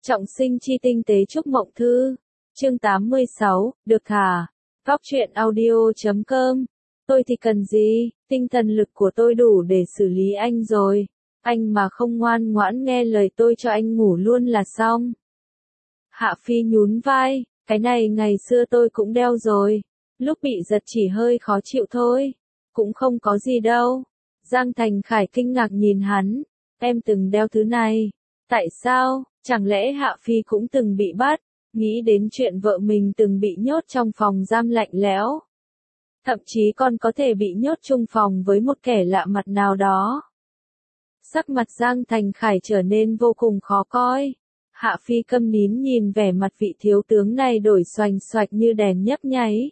Trọng sinh chi tinh tế chúc mộng thư. Chương 86, được thả. Góc truyện audio.com. Tôi thì cần gì, tinh thần lực của tôi đủ để xử lý anh rồi. Anh mà không ngoan ngoãn nghe lời tôi cho anh ngủ luôn là xong. Hạ Phi nhún vai, cái này ngày xưa tôi cũng đeo rồi. Lúc bị giật chỉ hơi khó chịu thôi. Cũng không có gì đâu. Giang Thành Khải kinh ngạc nhìn hắn. Em từng đeo thứ này. Tại sao? Chẳng lẽ Hạ Phi cũng từng bị bắt? Nghĩ đến chuyện vợ mình từng bị nhốt trong phòng giam lạnh lẽo. Thậm chí còn có thể bị nhốt chung phòng với một kẻ lạ mặt nào đó. Sắc mặt Giang Thành Khải trở nên vô cùng khó coi. Hạ Phi câm nín nhìn vẻ mặt vị thiếu tướng này đổi xoành xoạch như đèn nhấp nháy.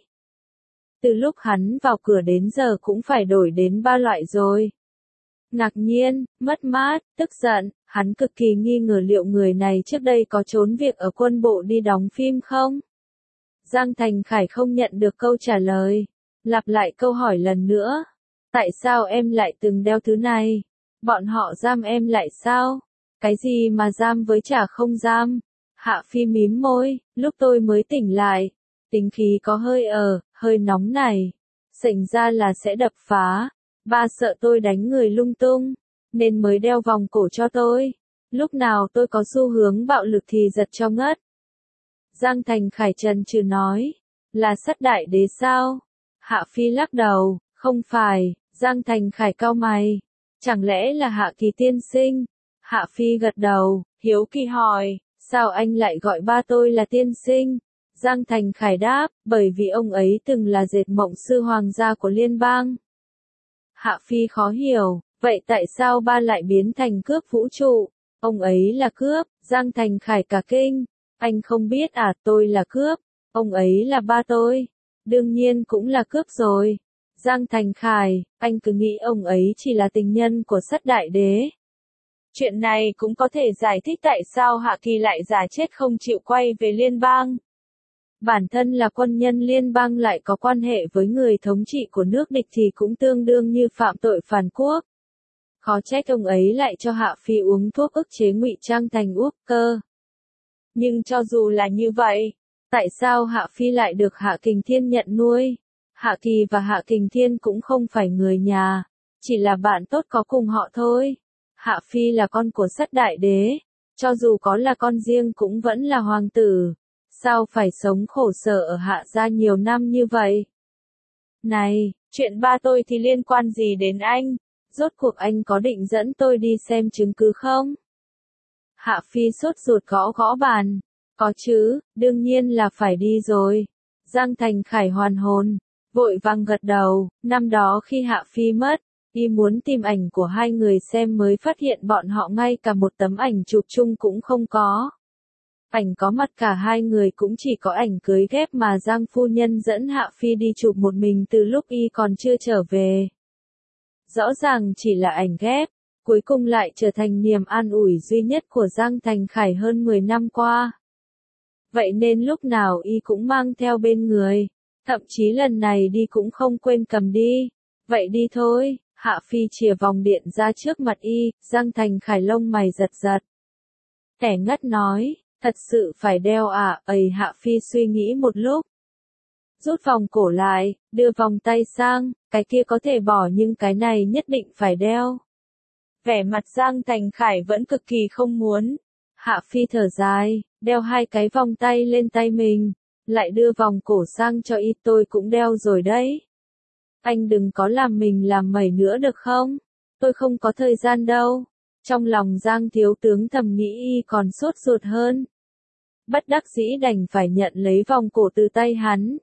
Từ lúc hắn vào cửa đến giờ cũng phải đổi đến 3 loại rồi. Ngạc nhiên, mất mát, tức giận, hắn cực kỳ nghi ngờ liệu người này trước đây có trốn việc ở quân bộ đi đóng phim không? Giang Thành Khải không nhận được câu trả lời. Lặp lại câu hỏi lần nữa. Tại sao em lại từng đeo thứ này? Bọn họ giam em lại sao? Cái gì mà giam với chả không giam? Hạ Phi mím môi, lúc tôi mới tỉnh lại. Tính khí có hơi nóng này. Xảy ra là sẽ đập phá. Ba sợ tôi đánh người lung tung, nên mới đeo vòng cổ cho tôi. Lúc nào tôi có xu hướng bạo lực thì giật cho ngất. Giang Thành Khải trần trừ nói, là Sắt Đại Đế sao? Hạ Phi lắc đầu, không phải. Giang Thành Khải cau mày, chẳng lẽ là Hạ Kỳ tiên sinh? Hạ Phi gật đầu, hiếu kỳ hỏi, sao anh lại gọi ba tôi là tiên sinh? Giang Thành Khải đáp, bởi vì ông ấy từng là dệt mộng sư hoàng gia của liên bang. Hạ Phi khó hiểu, vậy tại sao ba lại biến thành cướp vũ trụ? Ông ấy là cướp. Giang Thành Khải cả kinh. Anh không biết à, tôi là cướp. Ông ấy là ba tôi. Đương nhiên cũng là cướp rồi. Giang Thành Khải, anh cứ nghĩ ông ấy chỉ là tình nhân của Sắt Đại Đế. Chuyện này cũng có thể giải thích tại sao Hạ Kỳ lại giả chết không chịu quay về liên bang. Bản thân là quân nhân liên bang lại có quan hệ với người thống trị của nước địch thì cũng tương đương như phạm tội phản quốc. Khó trách ông ấy lại cho Hạ Phi uống thuốc ức chế ngụy trang thành uốc cơ. Nhưng cho dù là như vậy, tại sao Hạ Phi lại được Hạ Kình Thiên nhận nuôi? Hạ Kỳ và Hạ Kình Thiên cũng không phải người nhà, chỉ là bạn tốt có cùng họ thôi. Hạ Phi là con của Sắt Đại Đế, cho dù có là con riêng cũng vẫn là hoàng tử. Sao phải sống khổ sở ở Hạ gia nhiều năm như vậy? Này, chuyện ba tôi thì liên quan gì đến anh? Rốt cuộc anh có định dẫn tôi đi xem chứng cứ không? Hạ Phi sốt ruột gõ gõ bàn. Có chứ, đương nhiên là phải đi rồi. Giang Thành Khải hoàn hồn, vội vàng gật đầu. Năm đó khi Hạ Phi mất, y muốn tìm ảnh của hai người xem mới phát hiện bọn họ ngay cả một tấm ảnh chụp chung cũng không có. Ảnh có mặt cả hai người cũng chỉ có ảnh cưới ghép mà Giang phu nhân dẫn Hạ Phi đi chụp một mình từ lúc y còn chưa trở về. Rõ ràng chỉ là ảnh ghép, cuối cùng lại trở thành niềm an ủi duy nhất của Giang Thành Khải hơn 10 năm qua. Vậy nên lúc nào y cũng mang theo bên người, thậm chí lần này đi cũng không quên cầm đi. Vậy đi thôi. Hạ Phi chìa vòng điện ra trước mặt y. Giang Thành Khải lông mày giật giật. Kẻ ngất nói, thật sự phải đeo à? Ấy, Hạ Phi suy nghĩ một lúc. Rút vòng cổ lại, đưa vòng tay sang, cái kia có thể bỏ nhưng cái này nhất định phải đeo. Vẻ mặt Giang Thành Khải vẫn cực kỳ không muốn. Hạ Phi thở dài, đeo hai cái vòng tay lên tay mình, lại đưa vòng cổ sang cho y. Tôi cũng đeo rồi đấy. Anh đừng có làm mình làm mẩy nữa được không? Tôi không có thời gian đâu. Trong lòng Giang thiếu tướng thầm nghĩ y còn sốt ruột hơn. Bất đắc dĩ đành phải nhận lấy vòng cổ từ tay hắn.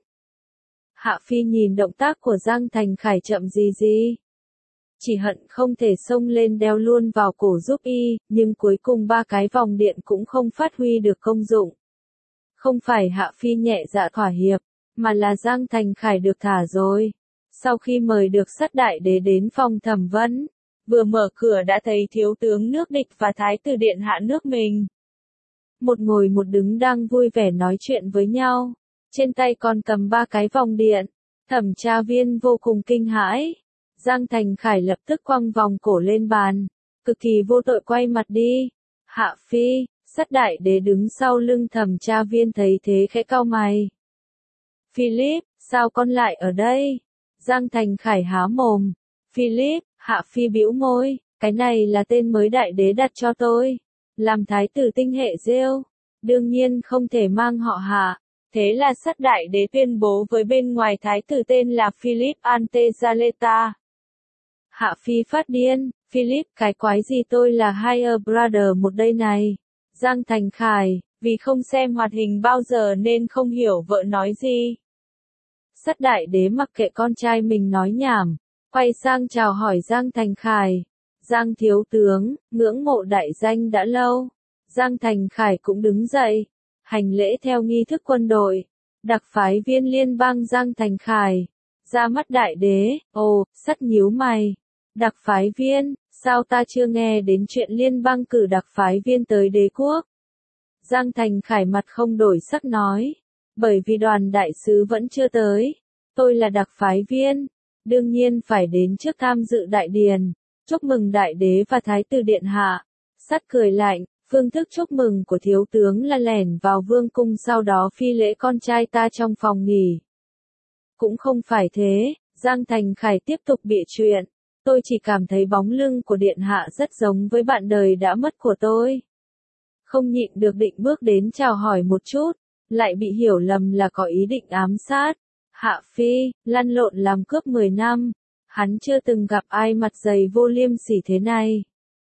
Hạ Phi nhìn động tác của Giang Thành Khải chậm gì. Chỉ hận không thể xông lên đeo luôn vào cổ giúp y, nhưng cuối cùng ba cái vòng điện cũng không phát huy được công dụng. Không phải Hạ Phi nhẹ dạ thỏa hiệp, mà là Giang Thành Khải được thả rồi. Sau khi mời được Sắt Đại Đế đến phòng thẩm vấn, vừa mở cửa đã thấy thiếu tướng nước địch và thái tử điện hạ nước mình. Một ngồi một đứng đang vui vẻ nói chuyện với nhau, trên tay còn cầm ba cái vòng điện. Thẩm tra viên vô cùng kinh hãi. Giang Thành Khải lập tức quăng vòng cổ lên bàn, cực kỳ vô tội quay mặt đi. Hạ Phi, Sắt đại đế đứng sau lưng thẩm tra viên thấy thế khẽ cau mày. Philip, sao con lại ở đây? Giang Thành Khải há mồm. Philip, Hạ Phi bĩu môi, cái này là tên mới đại đế đặt cho tôi. Làm thái tử tinh hệ Rêu, đương nhiên không thể mang họ Hạ. Thế là Sắt đại đế tuyên bố với bên ngoài thái tử tên là Philip Antezaleta. Hạ Phi phát điên, Philip, cái quái gì tôi là Higher Brother một đây này. Giang Thành Khải, vì không xem hoạt hình bao giờ nên không hiểu vợ nói gì. Sắt đại đế mặc kệ con trai mình nói nhảm, quay sang chào hỏi Giang Thành Khải. Giang thiếu tướng, ngưỡng mộ đại danh đã lâu. Giang Thành Khải cũng đứng dậy, hành lễ theo nghi thức quân đội. Đặc phái viên liên bang Giang Thành Khải. Ra mắt đại đế, ồ, Sắt nhíu mày. Đặc phái viên, sao ta chưa nghe đến chuyện liên bang cử đặc phái viên tới đế quốc? Giang Thành Khải mặt không đổi sắc nói. Bởi vì đoàn đại sứ vẫn chưa tới. Tôi là đặc phái viên. Đương nhiên phải đến trước tham dự đại điền. Chúc mừng đại đế và thái tử điện hạ. Sắt cười lạnh. Phương thức chúc mừng của thiếu tướng là lẻn vào vương cung sau đó phi lễ con trai ta trong phòng nghỉ. Cũng không phải thế. Giang Thành Khải tiếp tục bịa chuyện. Tôi chỉ cảm thấy bóng lưng của điện hạ rất giống với bạn đời đã mất của tôi. Không nhịn được định bước đến chào hỏi một chút, lại bị hiểu lầm là có ý định ám sát. Hạ Phi, lăn lộn làm cướp 10 năm, hắn chưa từng gặp ai mặt dày vô liêm sỉ thế này.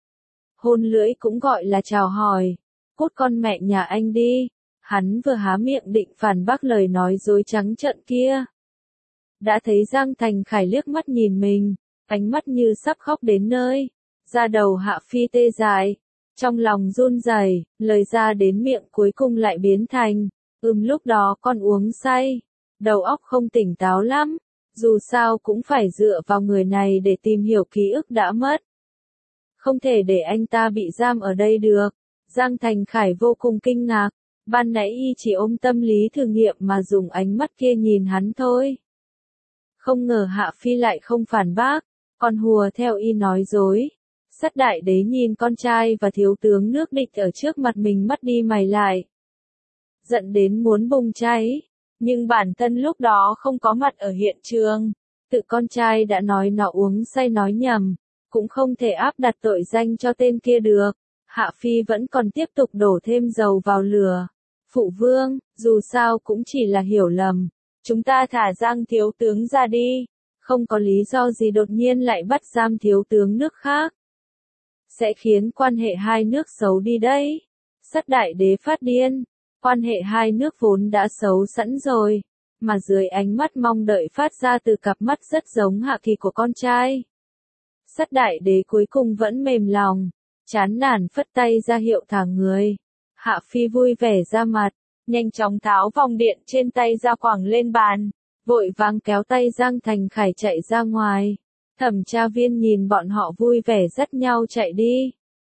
Hôn lưỡi cũng gọi là chào hỏi, cút con mẹ nhà anh đi. Hắn vừa há miệng định phản bác lời nói dối trắng trợn kia. Đã thấy Giang Thành Khải liếc mắt nhìn mình, ánh mắt như sắp khóc đến nơi. Da đầu Hạ Phi tê dại, trong lòng run rẩy, lời ra đến miệng cuối cùng lại biến thành, lúc đó con uống say, đầu óc không tỉnh táo lắm, dù sao cũng phải dựa vào người này để tìm hiểu ký ức đã mất. Không thể để anh ta bị giam ở đây được. Giang Thành Khải vô cùng kinh ngạc, ban nãy y chỉ ôm tâm lý thử nghiệm mà dùng ánh mắt kia nhìn hắn thôi. Không ngờ Hạ Phi lại không phản bác, còn hùa theo y nói dối. Sắt đại đế nhìn con trai và thiếu tướng nước địch ở trước mặt mình mắt đi mày lại. Giận đến muốn bùng cháy, nhưng bản thân lúc đó không có mặt ở hiện trường. Tự con trai đã nói nó uống say nói nhầm, cũng không thể áp đặt tội danh cho tên kia được. Hạ Phi vẫn còn tiếp tục đổ thêm dầu vào lửa. Phụ vương, dù sao cũng chỉ là hiểu lầm. Chúng ta thả Giang thiếu tướng ra đi. Không có lý do gì đột nhiên lại bắt giam thiếu tướng nước khác. Sẽ khiến quan hệ hai nước xấu đi đấy. Sắt đại đế phát điên. Quan hệ hai nước vốn đã xấu sẵn rồi. Mà dưới ánh mắt mong đợi phát ra từ cặp mắt rất giống Hạ Kỳ của con trai. Sắt đại đế cuối cùng vẫn mềm lòng. Chán nản phất tay ra hiệu thả người. Hạ Phi vui vẻ ra mặt. Nhanh chóng tháo vòng điện trên tay ra quẳng lên bàn. Vội vàng kéo tay Giang Thành Khải chạy ra ngoài. Thẩm tra viên nhìn bọn họ vui vẻ dắt nhau chạy đi.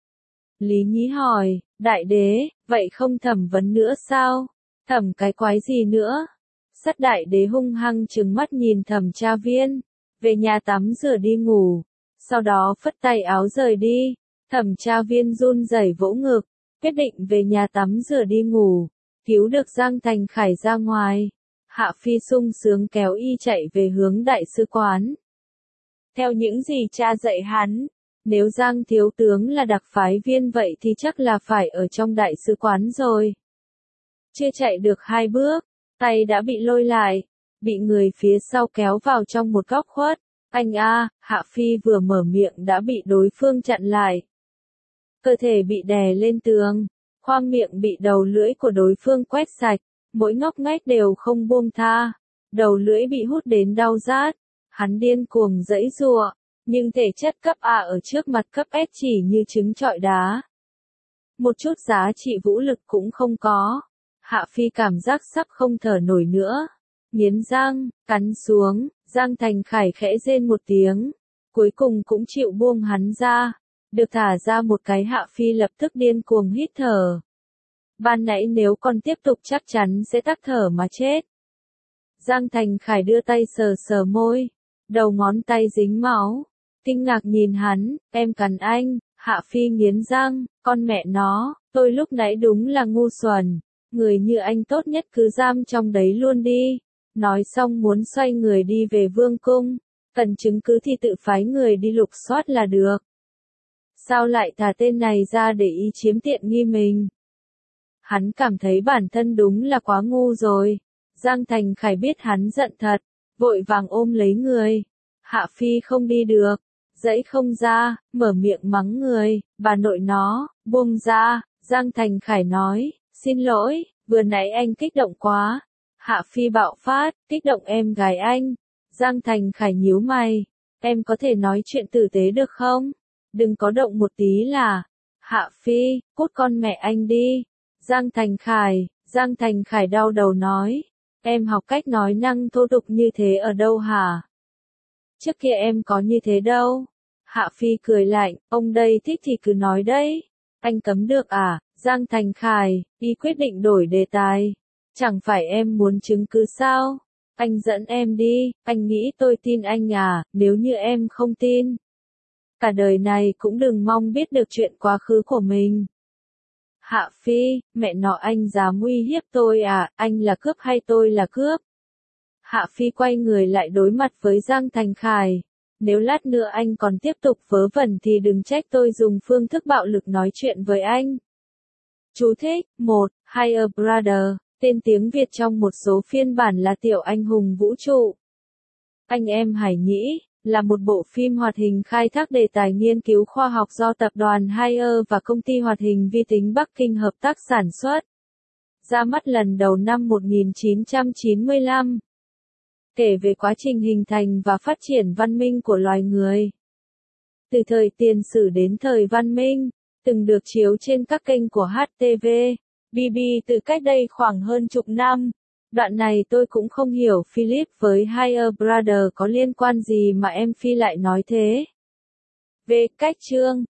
Lý Nhí hỏi, đại đế, vậy không thẩm vấn nữa sao? Thẩm cái quái gì nữa? Sắt đại đế hung hăng trừng mắt nhìn thẩm tra viên. Về nhà tắm rửa đi ngủ. Sau đó phất tay áo rời đi. Thẩm tra viên run rẩy vỗ ngực. Quyết định về nhà tắm rửa đi ngủ. Cứu được Giang Thành Khải ra ngoài. Hạ Phi sung sướng kéo y chạy về hướng đại sứ quán. Theo những gì cha dạy hắn, nếu Giang thiếu tướng là đặc phái viên vậy thì chắc là phải ở trong đại sứ quán rồi. Chưa chạy được 2 bước, tay đã bị lôi lại, bị người phía sau kéo vào trong một góc khuất. Anh a, Hạ Phi vừa mở miệng đã bị đối phương chặn lại. Cơ thể bị đè lên tường, khoang miệng bị đầu lưỡi của đối phương quét sạch, mỗi ngóc ngách đều không buông tha. Đầu lưỡi bị hút đến đau rát. Hắn điên cuồng giãy giụa, nhưng thể chất cấp A ở trước mặt cấp S chỉ như trứng trọi đá. Một chút giá trị vũ lực cũng không có. Hạ Phi cảm giác sắp không thở nổi nữa. Nghiến răng, cắn xuống, Giang Thành Khải khẽ rên một tiếng. Cuối cùng cũng chịu buông hắn ra. Được thả ra một cái Hạ Phi lập tức điên cuồng hít thở. Ban nãy nếu còn tiếp tục chắc chắn sẽ tắc thở mà chết. Giang Thành Khải đưa tay sờ sờ môi. Đầu ngón tay dính máu. Kinh ngạc nhìn hắn, em cắn anh. Hạ Phi nghiến răng, con mẹ nó, Tôi lúc nãy đúng là ngu xuẩn. Người như anh tốt nhất cứ giam trong đấy luôn đi. Nói xong muốn xoay người đi về vương cung. Cần chứng cứ thì tự phái người đi lục soát là được. Sao lại thả tên này ra để ý chiếm tiện nghi mình? Hắn cảm thấy bản thân đúng là quá ngu rồi. Giang Thành Khải biết hắn giận thật, vội vàng ôm lấy người. Hạ Phi không đi được, dãy không ra, mở miệng mắng người, bà nội nó, buông ra. Giang Thành Khải nói, xin lỗi, vừa nãy anh kích động quá. Hạ Phi bạo phát, kích động em gái anh. Giang Thành Khải nhíu mày, em có thể nói chuyện tử tế được không? Đừng có động một tí là. Hạ Phi, cút con mẹ anh đi. Giang Thành Khải đau đầu nói, em học cách nói năng thô tục như thế ở đâu hả? Trước kia em có như thế đâu. Hạ Phi cười lạnh, ông đây thích thì cứ nói đấy. Anh cấm được à? Giang Thành Khải, y quyết định đổi đề tài. Chẳng phải em muốn chứng cứ sao? Anh dẫn em đi, anh nghĩ tôi tin anh à, nếu như em không tin. Cả đời này cũng đừng mong biết được chuyện quá khứ của mình. Hạ Phi, mẹ nó anh dám uy hiếp tôi à, anh là cướp hay tôi là cướp? Hạ Phi quay người lại đối mặt với Giang Thành Khải. Nếu lát nữa anh còn tiếp tục vớ vẩn thì đừng trách tôi dùng phương thức bạo lực nói chuyện với anh. Chú thích, 1. Higher Brother, tên tiếng Việt trong một số phiên bản là Tiểu Anh Hùng Vũ trụ. Anh em Hải Nhĩ, là một bộ phim hoạt hình khai thác đề tài nghiên cứu khoa học do tập đoàn Haier và công ty hoạt hình vi tính Bắc Kinh hợp tác sản xuất. Ra mắt lần đầu năm 1995. Kể về quá trình hình thành và phát triển văn minh của loài người. Từ thời tiền sử đến thời văn minh, từng được chiếu trên các kênh của HTV, BB từ cách đây khoảng hơn chục năm. Đoạn này tôi cũng không hiểu Philip với Higher Brother có liên quan gì mà em Phi lại nói thế. Về cách chương